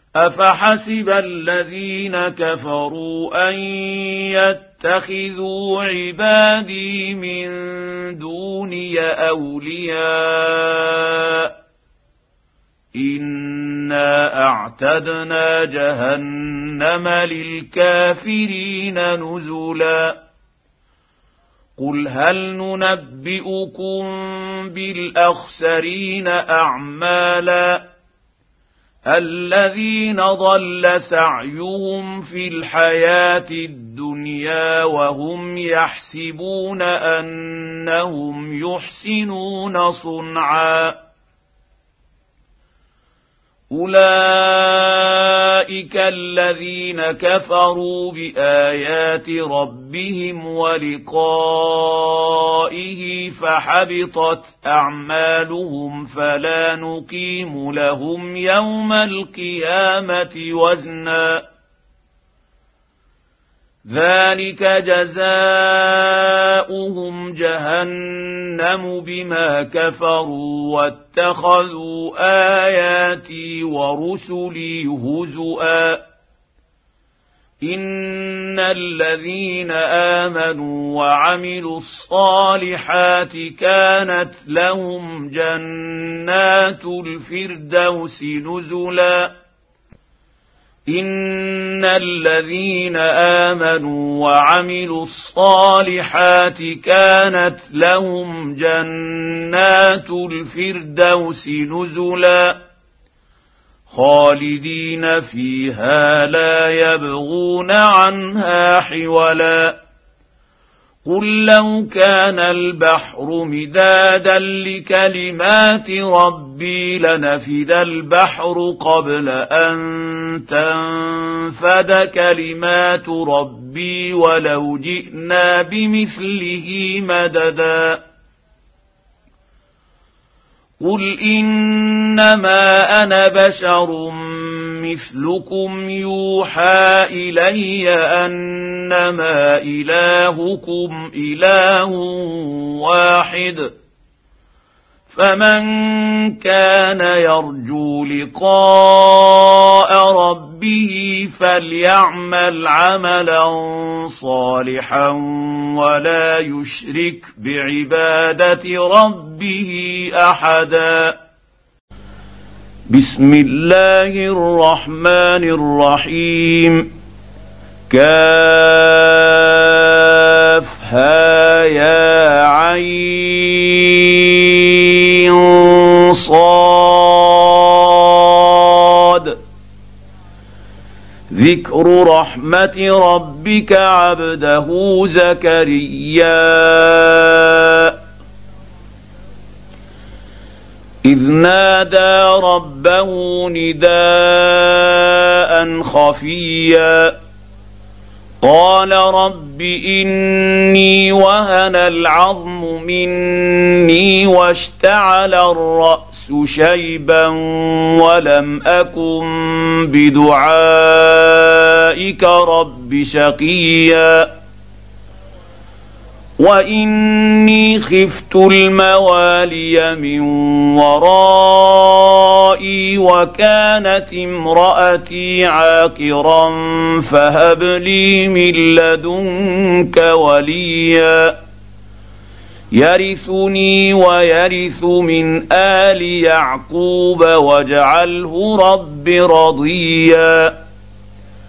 أفحسب الذين كفروا أن يتخذوا عبادي من دوني أولياء إنا أعتدنا جهنم للكافرين نزلا قل هل ننبئكم بالأخسرين أعمالا الذين ضل سعيهم في الحياة الدنيا وهم يحسبون أنهم يحسنون صنعا أولئك الذين كفروا بآيات ربهم ولقائه فحبطت أعمالهم فلا نقيم لهم يوم القيامة وزنا ذلك جزاؤهم جهنم بما كفروا واتخذوا آياتي ورسلي هزؤا إن الذين آمنوا وعملوا الصالحات كانت لهم جنات الفردوس نزلا إن الذين آمنوا وعملوا الصالحات كانت لهم جنات الفردوس نزلا خالدين فيها لا يبغون عنها حولا قل لو كان البحر مدادا لكلمات ربي لنفد البحر قبل أن تنفد كلمات ربي ولو جئنا بمثله مددا قل إنما أنا بشر مثلكم يوحى إلي أنما إلهكم إله واحد فمن كان يرجو لقاء ربه فليعمل عملا صالحا ولا يشرك بعبادة ربه أحدا بسم الله الرحمن الرحيم كافها يا عين صاد ذكر رحمة ربك عبده زكريا إذ نادى ربه نداء خفيا قال رب إني وهن العظم مني واشتعل الرأس شيبا ولم أكن بدعائك رب شقيا وإني خفت الموالي من ورائي وكانت امرأتي عاقرا فهب لي من لدنك وليا يرثني ويرث من آل يعقوب واجعله رب رضيا